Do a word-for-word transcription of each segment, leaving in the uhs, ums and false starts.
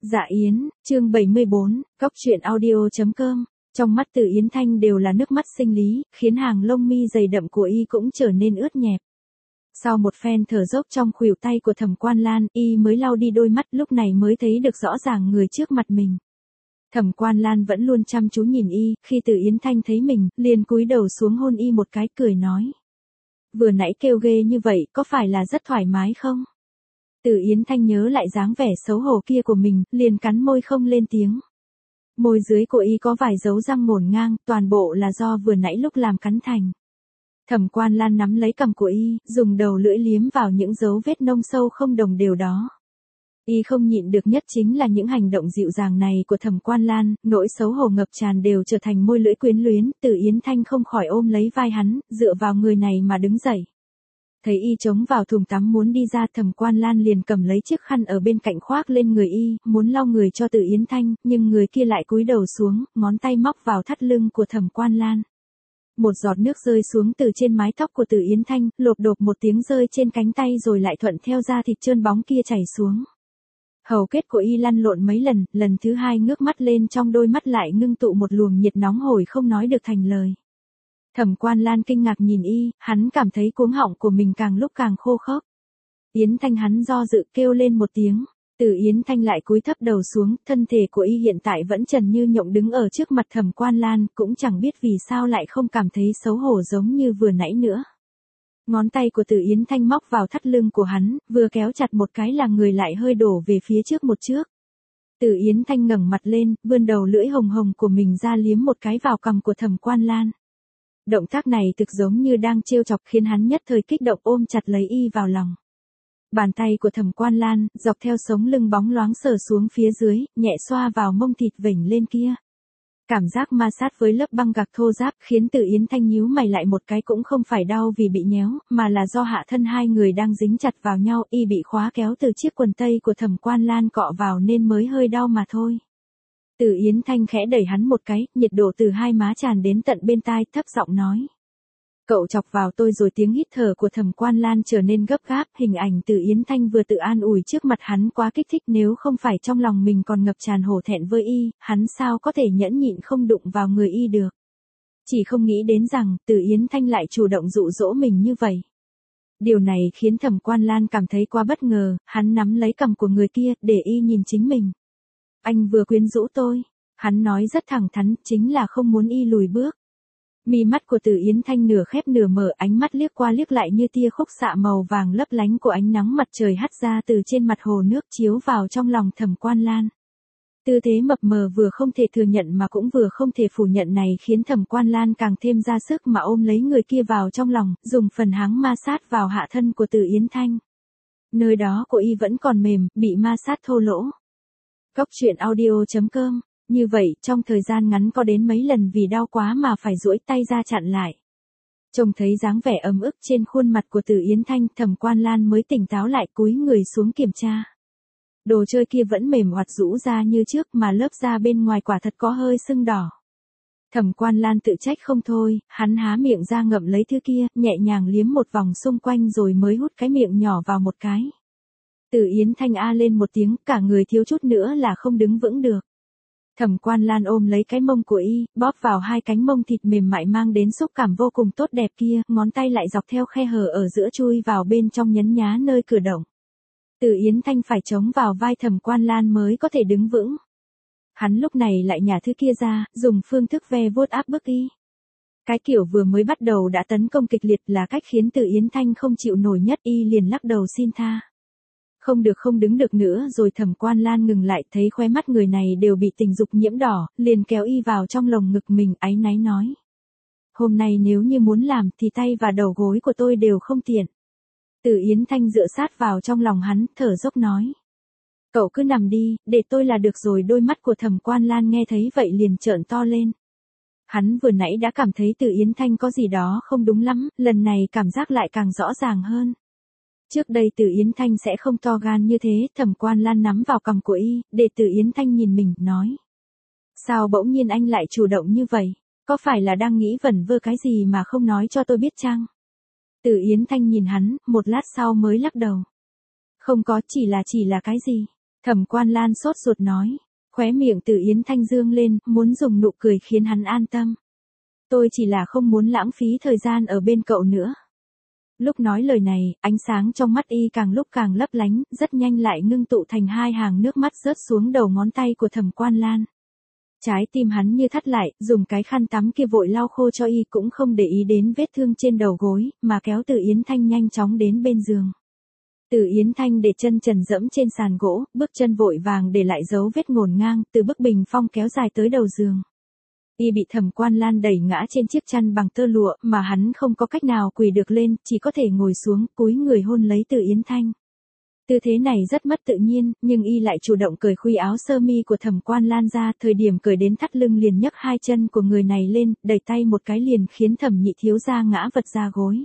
Dạ Yến, chương bảy mươi bốn, Cóc truyện audio.com. Trong mắt Từ Yến Thanh đều là nước mắt sinh lý, khiến hàng lông mi dày đậm của y cũng trở nên ướt nhẹp. Sau một phen thở dốc trong khuỷu tay của Thẩm Quan Lan, y mới lau đi đôi mắt, lúc này mới thấy được rõ ràng người trước mặt mình. Thẩm Quan Lan vẫn luôn chăm chú nhìn y, khi Từ Yến Thanh thấy mình, liền cúi đầu xuống hôn y một cái, cười nói: "Vừa nãy kêu ghê như vậy, có phải là rất thoải mái không?" Từ Yến Thanh nhớ lại dáng vẻ xấu hổ kia của mình, liền cắn môi không lên tiếng. Môi dưới của y có vài dấu răng ngổn ngang, toàn bộ là do vừa nãy lúc làm cắn thành. Thẩm Quan Lan nắm lấy cằm của y, dùng đầu lưỡi liếm vào những dấu vết nông sâu không đồng đều đó. Y không nhịn được nhất chính là những hành động dịu dàng này của Thẩm Quan Lan, nỗi xấu hổ ngập tràn đều trở thành môi lưỡi quyến luyến. Từ Yến Thanh không khỏi ôm lấy vai hắn, dựa vào người này mà đứng dậy. Thấy y chống vào thùng tắm muốn đi ra, Thẩm Quan Lan liền cầm lấy chiếc khăn ở bên cạnh khoác lên người y, muốn lau người cho Từ Yến Thanh, nhưng người kia lại cúi đầu xuống, ngón tay móc vào thắt lưng của Thẩm Quan Lan. Một giọt nước rơi xuống từ trên mái tóc của Từ Yến Thanh, lộp độp một tiếng rơi trên cánh tay rồi lại thuận theo da thịt trơn bóng kia chảy xuống. Hầu kết của y lăn lộn mấy lần, lần thứ hai ngước mắt lên, trong đôi mắt lại ngưng tụ một luồng nhiệt nóng hổi không nói được thành lời. Thẩm Quan Lan kinh ngạc nhìn y, hắn cảm thấy cuống họng của mình càng lúc càng khô khốc. Yến Thanh, hắn do dự kêu lên một tiếng. Từ Yến Thanh lại cúi thấp đầu xuống, thân thể của y hiện tại vẫn trần như nhộng đứng ở trước mặt Thẩm Quan Lan, cũng chẳng biết vì sao lại không cảm thấy xấu hổ giống như vừa nãy nữa. Ngón tay của Từ Yến Thanh móc vào thắt lưng của hắn, vừa kéo chặt một cái là người lại hơi đổ về phía trước một trước. Từ Yến Thanh ngẩng mặt lên, vươn đầu lưỡi hồng hồng của mình ra liếm một cái vào cằm của Thẩm Quan Lan. Động tác này thực giống như đang trêu chọc, khiến hắn nhất thời kích động ôm chặt lấy y vào lòng. Bàn tay của Thẩm Quan Lan, dọc theo sống lưng bóng loáng sờ xuống phía dưới, nhẹ xoa vào mông thịt vểnh lên kia. Cảm giác ma sát với lớp băng gạc thô ráp khiến Từ Yến Thanh nhíu mày lại một cái, cũng không phải đau vì bị nhéo, mà là do hạ thân hai người đang dính chặt vào nhau, y bị khóa kéo từ chiếc quần tây của Thẩm Quan Lan cọ vào nên mới hơi đau mà thôi. Từ Yến Thanh khẽ đẩy hắn một cái, nhiệt độ từ hai má tràn đến tận bên tai, thấp giọng nói: "Cậu chọc vào tôi rồi." Tiếng hít thở của Thẩm Quan Lan trở nên gấp gáp, hình ảnh Từ Yến Thanh vừa tự an ủi trước mặt hắn quá kích thích, nếu không phải trong lòng mình còn ngập tràn hổ thẹn với y, hắn sao có thể nhẫn nhịn không đụng vào người y được. Chỉ không nghĩ đến rằng, Từ Yến Thanh lại chủ động dụ dỗ mình như vậy. Điều này khiến Thẩm Quan Lan cảm thấy quá bất ngờ, hắn nắm lấy cằm của người kia, để y nhìn chính mình. "Anh vừa quyến rũ tôi." Hắn nói rất thẳng thắn, chính là không muốn y lùi bước. Mi mắt của Từ Yến Thanh nửa khép nửa mở, ánh mắt liếc qua liếc lại như tia khúc xạ màu vàng lấp lánh của ánh nắng mặt trời hắt ra từ trên mặt hồ nước, chiếu vào trong lòng Thẩm Quan Lan. Tư thế mập mờ vừa không thể thừa nhận mà cũng vừa không thể phủ nhận này khiến Thẩm Quan Lan càng thêm ra sức mà ôm lấy người kia vào trong lòng, dùng phần háng ma sát vào hạ thân của Từ Yến Thanh. Nơi đó của y vẫn còn mềm, bị ma sát thô lỗ. Cóc truyện audio.com. Như vậy, trong thời gian ngắn có đến mấy lần vì đau quá mà phải duỗi tay ra chặn lại. Trông thấy dáng vẻ ấm ức trên khuôn mặt của Từ Yến Thanh, Thẩm Quan Lan mới tỉnh táo lại, cúi người xuống kiểm tra. Đồ chơi kia vẫn mềm oặt rũ ra như trước, mà lớp da bên ngoài quả thật có hơi sưng đỏ. Thẩm Quan Lan tự trách không thôi, hắn há miệng ra ngậm lấy thứ kia, nhẹ nhàng liếm một vòng xung quanh rồi mới hút cái miệng nhỏ vào một cái. Từ Yến Thanh a lên một tiếng, cả người thiếu chút nữa là không đứng vững được. Thẩm Quan Lan ôm lấy cái mông của y, bóp vào hai cánh mông thịt mềm mại mang đến xúc cảm vô cùng tốt đẹp kia, ngón tay lại dọc theo khe hở ở giữa chui vào bên trong nhấn nhá nơi cửa động. Từ Yến Thanh phải chống vào vai Thẩm Quan Lan mới có thể đứng vững. Hắn lúc này lại nhả thứ kia ra, dùng phương thức ve vuốt áp bức y. Cái kiểu vừa mới bắt đầu đã tấn công kịch liệt là cách khiến Từ Yến Thanh không chịu nổi nhất, y liền lắc đầu xin tha. Không được không đứng được nữa rồi. Thẩm Quan Lan ngừng lại, thấy khóe mắt người này đều bị tình dục nhiễm đỏ, liền kéo y vào trong lồng ngực mình, áy náy nói: "Hôm nay nếu như muốn làm thì tay và đầu gối của tôi đều không tiện." Từ Yến Thanh dựa sát vào trong lòng hắn, thở dốc nói: "Cậu cứ nằm đi, để tôi là được rồi." Đôi mắt của Thẩm Quan Lan nghe thấy vậy liền trợn to lên. Hắn vừa nãy đã cảm thấy Từ Yến Thanh có gì đó không đúng lắm, lần này cảm giác lại càng rõ ràng hơn. Trước đây Từ Yến Thanh sẽ không to gan như thế. Thẩm Quan Lan nắm vào cằm của y, để Từ Yến Thanh nhìn mình, nói: "Sao bỗng nhiên anh lại chủ động như vậy? Có phải là đang nghĩ vẩn vơ cái gì mà không nói cho tôi biết chăng?" Từ Yến Thanh nhìn hắn, một lát sau mới lắc đầu: "Không có, chỉ là chỉ là cái gì?" Thẩm Quan Lan sốt ruột nói. Khóe miệng Từ Yến Thanh dương lên, muốn dùng nụ cười khiến hắn an tâm. Tôi chỉ là không muốn lãng phí thời gian ở bên cậu nữa. Lúc nói lời này, ánh sáng trong mắt y càng lúc càng lấp lánh, rất nhanh lại ngưng tụ thành hai hàng nước mắt rớt xuống đầu ngón tay của Thẩm Quan Lan. Trái tim hắn như thắt lại, dùng cái khăn tắm kia vội lau khô cho y, cũng không để ý đến vết thương trên đầu gối, mà kéo Từ Yến Thanh nhanh chóng đến bên giường. Từ Yến Thanh để chân trần dẫm trên sàn gỗ, bước chân vội vàng để lại dấu vết ngổn ngang, từ bức bình phong kéo dài tới đầu giường. Y bị Thẩm Quan Lan đẩy ngã trên chiếc chăn bằng tơ lụa, mà hắn không có cách nào quỳ được lên, chỉ có thể ngồi xuống, cúi người hôn lấy Từ Yến Thanh. Tư thế này rất mất tự nhiên, nhưng y lại chủ động cởi khuy áo sơ mi của Thẩm Quan Lan ra, thời điểm cởi đến thắt lưng liền nhấc hai chân của người này lên, đẩy tay một cái liền khiến Thẩm Nhị thiếu gia ngã vật ra gối.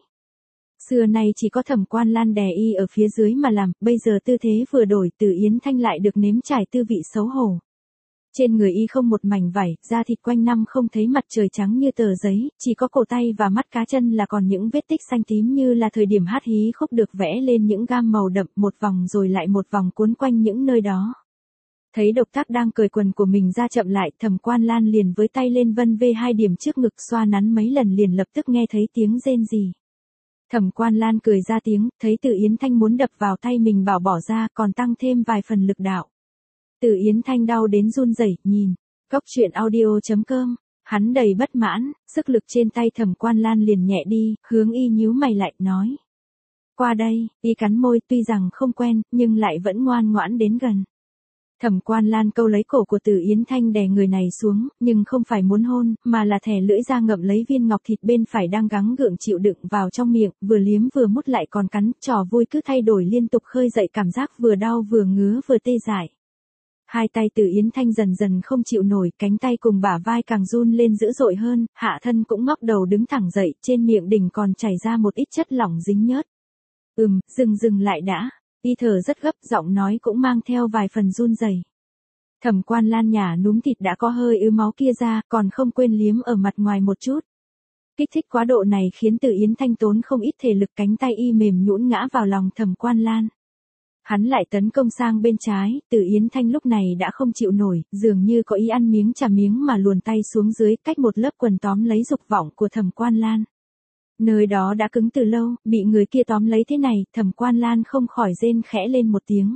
Xưa nay chỉ có Thẩm Quan Lan đè y ở phía dưới mà làm, bây giờ tư thế vừa đổi, Từ Yến Thanh lại được nếm trải tư vị xấu hổ. Trên người y không một mảnh vải, da thịt quanh năm không thấy mặt trời trắng như tờ giấy, chỉ có cổ tay và mắt cá chân là còn những vết tích xanh tím như là thời điểm hát hí khúc được vẽ lên những gam màu đậm, một vòng rồi lại một vòng cuốn quanh những nơi đó. Thấy động tác đang cởi quần của mình ra chậm lại, Thẩm Quan Lan liền với tay lên vân vê hai điểm trước ngực, xoa nắn mấy lần liền lập tức nghe thấy tiếng rên rỉ. Thẩm Quan Lan cười ra tiếng, thấy Từ Yến Thanh muốn đập vào tay mình bảo bỏ ra, còn tăng thêm vài phần lực đạo. Từ Yến Thanh đau đến run rẩy, nhìn, góc truyện audio chấm com, hắn đầy bất mãn, sức lực trên tay Thẩm Quan Lan liền nhẹ đi, hướng y nhíu mày lại, nói. Qua đây, y cắn môi, tuy rằng không quen, nhưng lại vẫn ngoan ngoãn đến gần. Thẩm Quan Lan câu lấy cổ của Từ Yến Thanh đè người này xuống, nhưng không phải muốn hôn, mà là thè lưỡi ra ngậm lấy viên ngọc thịt bên phải đang gắng gượng chịu đựng vào trong miệng, vừa liếm vừa mút lại còn cắn, trò vui cứ thay đổi liên tục khơi dậy cảm giác vừa đau vừa ngứa vừa tê dại. Hai tay Từ Yến Thanh dần dần không chịu nổi, cánh tay cùng bả vai càng run lên dữ dội hơn, hạ thân cũng ngóc đầu đứng thẳng dậy, trên miệng đỉnh còn chảy ra một ít chất lỏng dính nhớt. Ừm, dừng dừng lại đã. Y thở rất gấp, giọng nói cũng mang theo vài phần run rẩy. Thẩm Quan Lan nhả núm thịt đã có hơi ứ máu kia ra, còn không quên liếm ở mặt ngoài một chút. Kích thích quá độ này khiến Từ Yến Thanh tốn không ít thể lực, cánh tay y mềm nhũn ngã vào lòng Thẩm Quan Lan. Hắn lại tấn công sang bên trái, Từ Yến Thanh lúc này đã không chịu nổi, dường như có ý ăn miếng trả miếng mà luồn tay xuống dưới, cách một lớp quần tóm lấy dục vọng của Thẩm Quan Lan. Nơi đó đã cứng từ lâu, bị người kia tóm lấy thế này, Thẩm Quan Lan không khỏi rên khẽ lên một tiếng.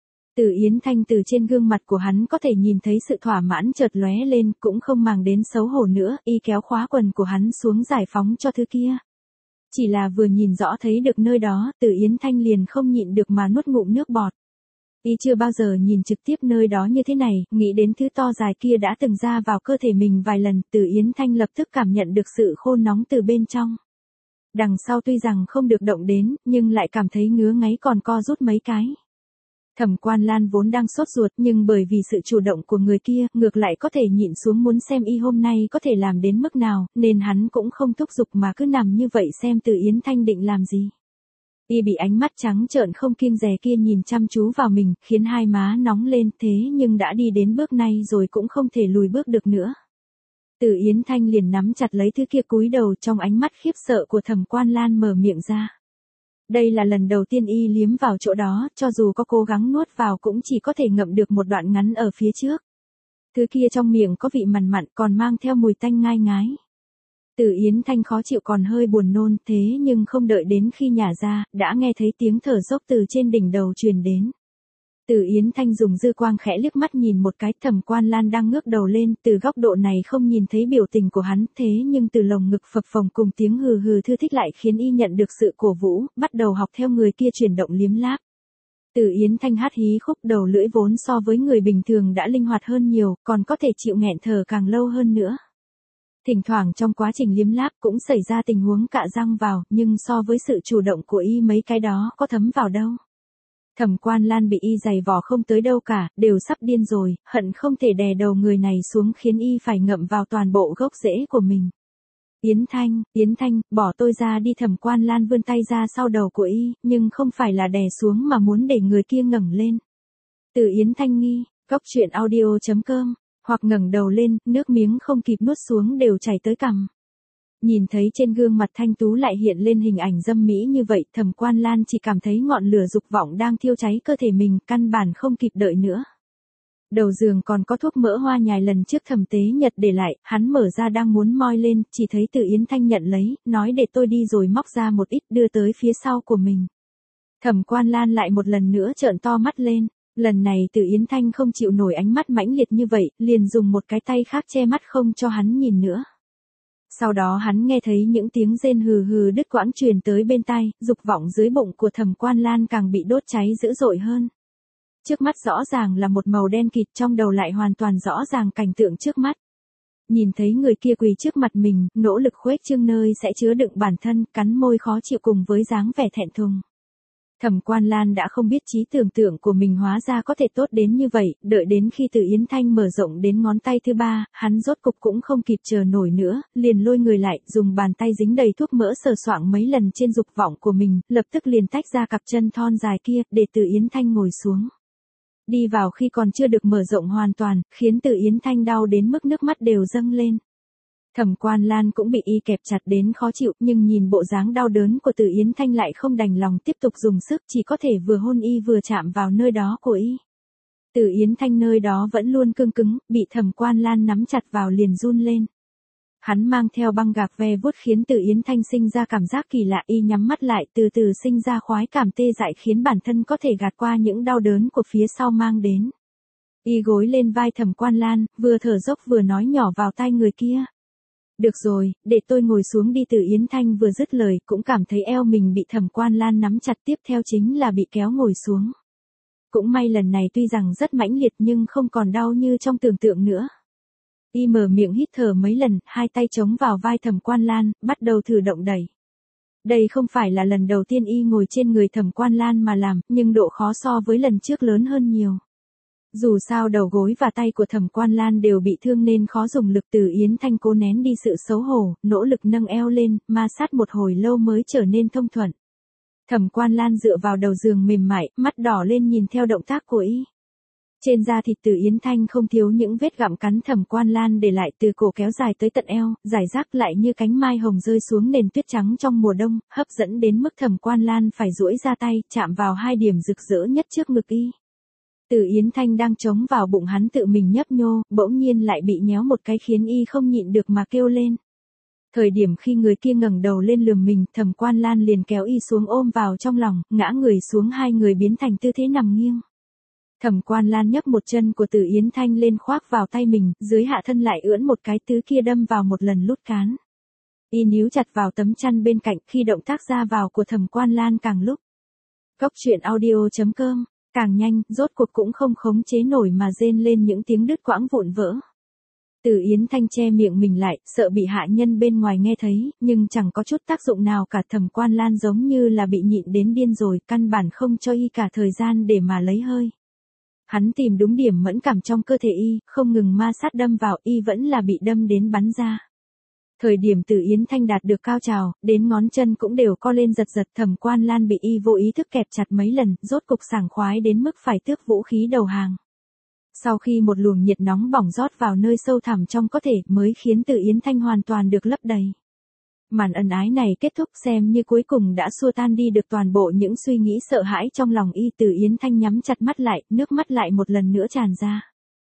Từ Yến Thanh từ trên gương mặt của hắn có thể nhìn thấy sự thỏa mãn chợt lóe lên, cũng không màng đến xấu hổ nữa, y kéo khóa quần của hắn xuống giải phóng cho thứ kia. Chỉ là vừa nhìn rõ thấy được nơi đó, Từ Yến Thanh liền không nhịn được mà nuốt ngụm nước bọt. Y chưa bao giờ nhìn trực tiếp nơi đó như thế này, nghĩ đến thứ to dài kia đã từng ra vào cơ thể mình vài lần, Từ Yến Thanh lập tức cảm nhận được sự khô nóng từ bên trong. Đằng sau tuy rằng không được động đến, nhưng lại cảm thấy ngứa ngáy còn co rút mấy cái. Thẩm Quan Lan vốn đang sốt ruột, nhưng bởi vì sự chủ động của người kia, ngược lại có thể nhịn xuống muốn xem y hôm nay có thể làm đến mức nào, nên hắn cũng không thúc giục mà cứ nằm như vậy xem Từ Yến Thanh định làm gì. Y bị ánh mắt trắng trợn không kiêng dè kia nhìn chăm chú vào mình, khiến hai má nóng lên, thế nhưng đã đi đến bước này rồi cũng không thể lùi bước được nữa. Từ Yến Thanh liền nắm chặt lấy thứ kia, cúi đầu, trong ánh mắt khiếp sợ của Thẩm Quan Lan mở miệng ra. Đây là lần đầu tiên y liếm vào chỗ đó, cho dù có cố gắng nuốt vào cũng chỉ có thể ngậm được một đoạn ngắn ở phía trước. Thứ kia trong miệng có vị mặn mặn, còn mang theo mùi tanh ngai ngái. Từ Yến Thanh khó chịu còn hơi buồn nôn, thế nhưng không đợi đến khi nhả ra, đã nghe thấy tiếng thở dốc từ trên đỉnh đầu truyền đến. Từ Yến Thanh dùng dư quang khẽ liếc mắt nhìn một cái, Thẩm Quan Lan đang ngước đầu lên, từ góc độ này không nhìn thấy biểu tình của hắn, thế nhưng từ lồng ngực phập phồng cùng tiếng hừ hừ thư thích lại khiến y nhận được sự cổ vũ, bắt đầu học theo người kia chuyển động liếm láp. Từ Yến Thanh hát hí khúc, đầu lưỡi vốn so với người bình thường đã linh hoạt hơn nhiều, còn có thể chịu nghẹn thở càng lâu hơn nữa. Thỉnh thoảng trong quá trình liếm láp cũng xảy ra tình huống cạ răng vào, nhưng so với sự chủ động của y mấy cái đó có thấm vào đâu. Thẩm Quan Lan bị y giày vò không tới đâu cả, đều sắp điên rồi, hận không thể đè đầu người này xuống khiến y phải ngậm vào toàn bộ gốc rễ của mình. Yến Thanh, Yến Thanh, bỏ tôi ra đi. Thẩm Quan Lan vươn tay ra sau đầu của y, nhưng không phải là đè xuống mà muốn để người kia ngẩng lên. Từ Yến Thanh nghi, góc truyện audio chấm com, hoặc ngẩng đầu lên, nước miếng không kịp nuốt xuống đều chảy tới cằm. Nhìn thấy trên gương mặt thanh tú lại hiện lên hình ảnh dâm mỹ như vậy, Thẩm Quan Lan chỉ cảm thấy ngọn lửa dục vọng đang thiêu cháy cơ thể mình, căn bản không kịp đợi nữa. Đầu giường còn có thuốc mỡ hoa nhài lần trước Thẩm Tế Nhật để lại, hắn mở ra đang muốn moi lên, chỉ thấy Từ Yến Thanh nhận lấy, nói để tôi đi rồi móc ra một ít đưa tới phía sau của mình. Thẩm Quan Lan lại một lần nữa trợn to mắt lên, lần này Từ Yến Thanh không chịu nổi ánh mắt mãnh liệt như vậy, liền dùng một cái tay khác che mắt không cho hắn nhìn nữa. Sau đó hắn nghe thấy những tiếng rên hừ hừ đứt quãng truyền tới bên tai, dục vọng dưới bụng của Thẩm Quan Lan càng bị đốt cháy dữ dội hơn. Trước mắt rõ ràng là một màu đen kịt, trong đầu lại hoàn toàn rõ ràng cảnh tượng trước mắt. Nhìn thấy người kia quỳ trước mặt mình, nỗ lực khuếch trương nơi sẽ chứa đựng bản thân, cắn môi khó chịu cùng với dáng vẻ thẹn thùng. Thẩm Quan Lan đã không biết trí tưởng tượng của mình hóa ra có thể tốt đến như vậy, đợi đến khi Từ Yến Thanh mở rộng đến ngón tay thứ ba, hắn rốt cục cũng không kịp chờ nổi nữa, liền lôi người lại, dùng bàn tay dính đầy thuốc mỡ sờ soạng mấy lần trên dục vọng của mình, lập tức liền tách ra cặp chân thon dài kia, để Từ Yến Thanh ngồi xuống. Đi vào khi còn chưa được mở rộng hoàn toàn, khiến Từ Yến Thanh đau đến mức nước mắt đều dâng lên. Thẩm Quan Lan cũng bị y kẹp chặt đến khó chịu, nhưng nhìn bộ dáng đau đớn của Từ Yến Thanh lại không đành lòng tiếp tục dùng sức, chỉ có thể vừa hôn y vừa chạm vào nơi đó của y. Từ Yến Thanh nơi đó vẫn luôn cương cứng, bị Thẩm Quan Lan nắm chặt vào liền run lên. Hắn mang theo băng gạc ve vuốt khiến Từ Yến Thanh sinh ra cảm giác kỳ lạ, y nhắm mắt lại từ từ sinh ra khoái cảm tê dại khiến bản thân có thể gạt qua những đau đớn của phía sau mang đến. Y gối lên vai Thẩm Quan Lan, vừa thở dốc vừa nói nhỏ vào tai người kia. Được rồi, để tôi ngồi xuống đi. Từ Yến Thanh vừa dứt lời cũng cảm thấy eo mình bị Thẩm Quan Lan nắm chặt, tiếp theo chính là bị kéo ngồi xuống. Cũng may lần này tuy rằng rất mãnh liệt nhưng không còn đau như trong tưởng tượng nữa. Y mở miệng hít thở mấy lần, hai tay chống vào vai Thẩm Quan Lan, bắt đầu thử động đẩy. Đây không phải là lần đầu tiên y ngồi trên người Thẩm Quan Lan mà làm, nhưng độ khó so với lần trước lớn hơn nhiều. Dù sao đầu gối và tay của Thẩm Quan Lan đều bị thương nên khó dùng lực. Từ Yến Thanh cố nén đi sự xấu hổ, nỗ lực nâng eo lên, ma sát một hồi lâu mới trở nên thông thuận. Thẩm Quan Lan dựa vào đầu giường mềm mại, mắt đỏ lên nhìn theo động tác của y. Trên da thịt Từ Yến Thanh không thiếu những vết gặm cắn Thẩm Quan Lan để lại, từ cổ kéo dài tới tận eo, rải rác lại như cánh mai hồng rơi xuống nền tuyết trắng trong mùa đông, hấp dẫn đến mức Thẩm Quan Lan phải duỗi ra tay, chạm vào hai điểm rực rỡ nhất trước ngực y. Từ Yến Thanh đang chống vào bụng hắn tự mình nhấp nhô, bỗng nhiên lại bị nhéo một cái khiến y không nhịn được mà kêu lên. Thời điểm khi người kia ngẩng đầu lên lườm mình, Thẩm Quan Lan liền kéo y xuống ôm vào trong lòng, ngã người xuống, hai người biến thành tư thế nằm nghiêng. Thẩm Quan Lan nhấc một chân của Từ Yến Thanh lên khoác vào tay mình, dưới hạ thân lại ưỡn một cái, tứ kia đâm vào một lần lút cán. Y níu chặt vào tấm chăn bên cạnh, khi động tác ra vào của Thẩm Quan Lan càng lúc. Cốc truyện audio chấm com càng nhanh, rốt cuộc cũng không khống chế nổi mà rên lên những tiếng đứt quãng vụn vỡ. Từ Yến Thanh che miệng mình lại, sợ bị hạ nhân bên ngoài nghe thấy, nhưng chẳng có chút tác dụng nào cả. Thẩm Quan Lan giống như là bị nhịn đến điên rồi, căn bản không cho y cả thời gian để mà lấy hơi. Hắn tìm đúng điểm mẫn cảm trong cơ thể y, không ngừng ma sát đâm vào, y vẫn là bị đâm đến bắn ra. Thời điểm Từ Yến Thanh đạt được cao trào, đến ngón chân cũng đều co lên giật giật. Thẩm Quan Lan bị y vô ý thức kẹp chặt mấy lần, rốt cục sảng khoái đến mức phải tước vũ khí đầu hàng. Sau khi một luồng nhiệt nóng bỏng rót vào nơi sâu thẳm trong cơ thể, mới khiến Từ Yến Thanh hoàn toàn được lấp đầy. Màn ân ái này kết thúc xem như cuối cùng đã xua tan đi được toàn bộ những suy nghĩ sợ hãi trong lòng y. Từ Yến Thanh nhắm chặt mắt lại, nước mắt lại một lần nữa tràn ra.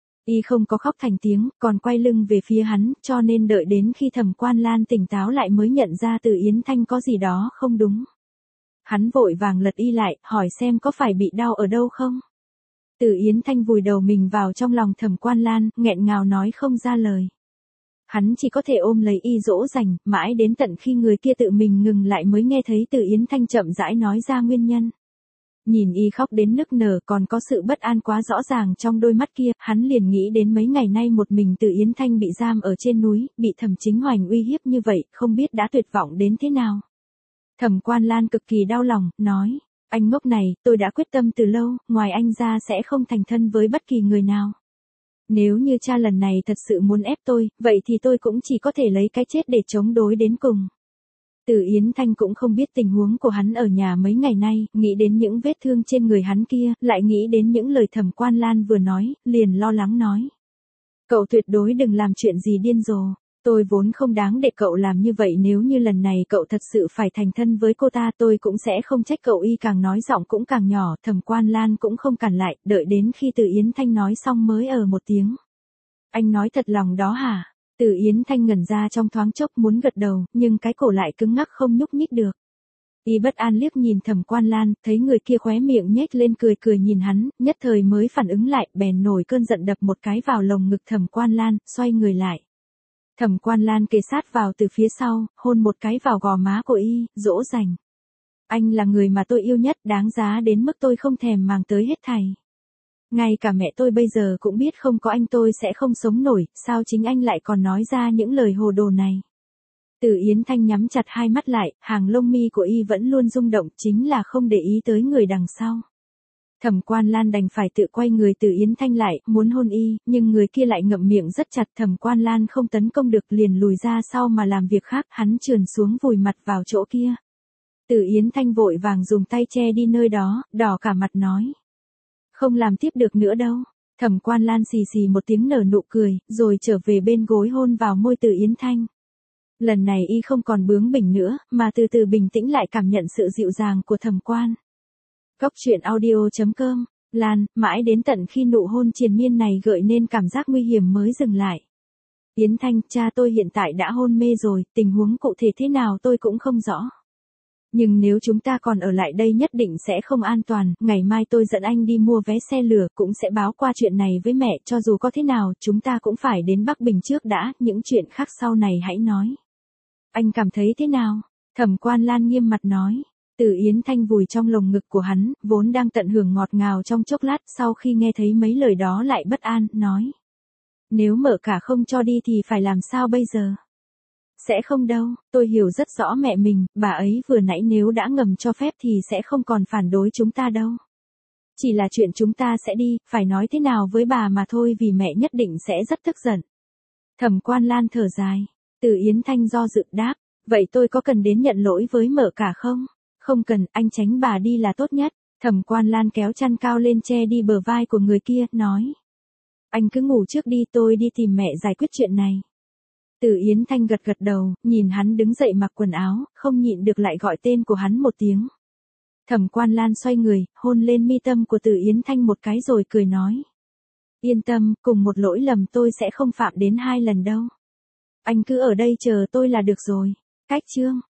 Y không có khóc thành tiếng, còn quay lưng về phía hắn, cho nên đợi đến khi Thẩm Quan Lan tỉnh táo lại mới nhận ra Từ Yến Thanh có gì đó không đúng. Hắn vội vàng lật y lại, hỏi xem có phải bị đau ở đâu không. Từ Yến Thanh vùi đầu mình vào trong lòng Thẩm Quan Lan, nghẹn ngào nói không ra lời. Hắn chỉ có thể ôm lấy y dỗ dành, mãi đến tận khi người kia tự mình ngừng lại mới nghe thấy Từ Yến Thanh chậm rãi nói ra nguyên nhân. Nhìn y khóc đến nức nở, còn có sự bất an quá rõ ràng trong đôi mắt kia, hắn liền nghĩ đến mấy ngày nay một mình Từ Yến Thanh bị giam ở trên núi, bị Thẩm Chính Hoành uy hiếp như vậy, không biết đã tuyệt vọng đến thế nào. Thẩm Quan Lan cực kỳ đau lòng, nói, anh ngốc này, tôi đã quyết tâm từ lâu, ngoài anh ra sẽ không thành thân với bất kỳ người nào. Nếu như cha lần này thật sự muốn ép tôi, vậy thì tôi cũng chỉ có thể lấy cái chết để chống đối đến cùng. Từ Yến Thanh cũng không biết tình huống của hắn ở nhà mấy ngày nay, nghĩ đến những vết thương trên người hắn kia, lại nghĩ đến những lời Thẩm Quan Lan vừa nói, liền lo lắng nói. Cậu tuyệt đối đừng làm chuyện gì điên rồ. Tôi vốn không đáng để cậu làm như vậy, nếu như lần này cậu thật sự phải thành thân với cô ta tôi cũng sẽ không trách cậu. Y càng nói giọng cũng càng nhỏ, Thẩm Quan Lan cũng không cản lại, đợi đến khi Từ Yến Thanh nói xong mới ờ một tiếng. Anh nói thật lòng đó hả? Từ Yến Thanh ngẩn ra trong thoáng chốc muốn gật đầu, nhưng cái cổ lại cứng ngắc không nhúc nhích được. Y bất an liếc nhìn Thẩm Quan Lan, thấy người kia khóe miệng nhếch lên cười cười nhìn hắn, nhất thời mới phản ứng lại, bèn nổi cơn giận đập một cái vào lồng ngực Thẩm Quan Lan, xoay người lại. Thẩm Quan Lan kề sát vào từ phía sau, hôn một cái vào gò má của Y, dỗ dành. Anh là người mà tôi yêu nhất, đáng giá đến mức tôi không thèm màng tới hết thảy. Ngay cả mẹ tôi bây giờ cũng biết không có anh tôi sẽ không sống nổi, sao chính anh lại còn nói ra những lời hồ đồ này. Từ Yến Thanh nhắm chặt hai mắt lại, hàng lông mi của Y vẫn luôn rung động, chính là không để ý tới người đằng sau. Thẩm Quan Lan đành phải tự quay người Từ Yến Thanh lại, muốn hôn Y, nhưng người kia lại ngậm miệng rất chặt. Thẩm Quan Lan không tấn công được liền lùi ra sau mà làm việc khác, hắn trườn xuống vùi mặt vào chỗ kia. Từ Yến Thanh vội vàng dùng tay che đi nơi đó, đỏ cả mặt nói. Không làm tiếp được nữa đâu. Thẩm Quan Lan xì xì một tiếng nở nụ cười, rồi trở về bên gối hôn vào môi Từ Yến Thanh. Lần này Y không còn bướng bỉnh nữa, mà từ từ bình tĩnh lại, cảm nhận sự dịu dàng của Thẩm Quan. Góc truyện audio chấm com, Lan, mãi đến tận khi nụ hôn triền miên này gợi nên cảm giác nguy hiểm mới dừng lại. Yến Thanh, cha tôi hiện tại đã hôn mê rồi, tình huống cụ thể thế nào tôi cũng không rõ. Nhưng nếu chúng ta còn ở lại đây nhất định sẽ không an toàn, ngày mai tôi dẫn anh đi mua vé xe lửa, cũng sẽ báo qua chuyện này với mẹ, cho dù có thế nào, chúng ta cũng phải đến Bắc Bình trước đã, những chuyện khác sau này hãy nói. Anh cảm thấy thế nào? Thẩm Quan Lan nghiêm mặt nói. Từ Yến Thanh vùi trong lồng ngực của hắn, vốn đang tận hưởng ngọt ngào trong chốc lát, sau khi nghe thấy mấy lời đó lại bất an, nói. Nếu Mở Cả không cho đi thì phải làm sao bây giờ? Sẽ không đâu, tôi hiểu rất rõ mẹ mình, bà ấy vừa nãy nếu đã ngầm cho phép thì sẽ không còn phản đối chúng ta đâu. Chỉ là chuyện chúng ta sẽ đi, phải nói thế nào với bà mà thôi, vì mẹ nhất định sẽ rất tức giận. Thẩm Quan Lan thở dài. Từ Yến Thanh do dự đáp, vậy tôi có cần đến nhận lỗi với Mở Cả không? Không cần, anh tránh bà đi là tốt nhất. Thẩm Quan Lan kéo chăn cao lên che đi bờ vai của người kia, nói. Anh cứ ngủ trước đi, tôi đi tìm mẹ giải quyết chuyện này. Từ Yến Thanh gật gật đầu, nhìn hắn đứng dậy mặc quần áo, không nhịn được lại gọi tên của hắn một tiếng. Thẩm Quan Lan xoay người, hôn lên mi tâm của Từ Yến Thanh một cái rồi cười nói. Yên tâm, cùng một lỗi lầm tôi sẽ không phạm đến hai lần đâu. Anh cứ ở đây chờ tôi là được rồi. Cách chương.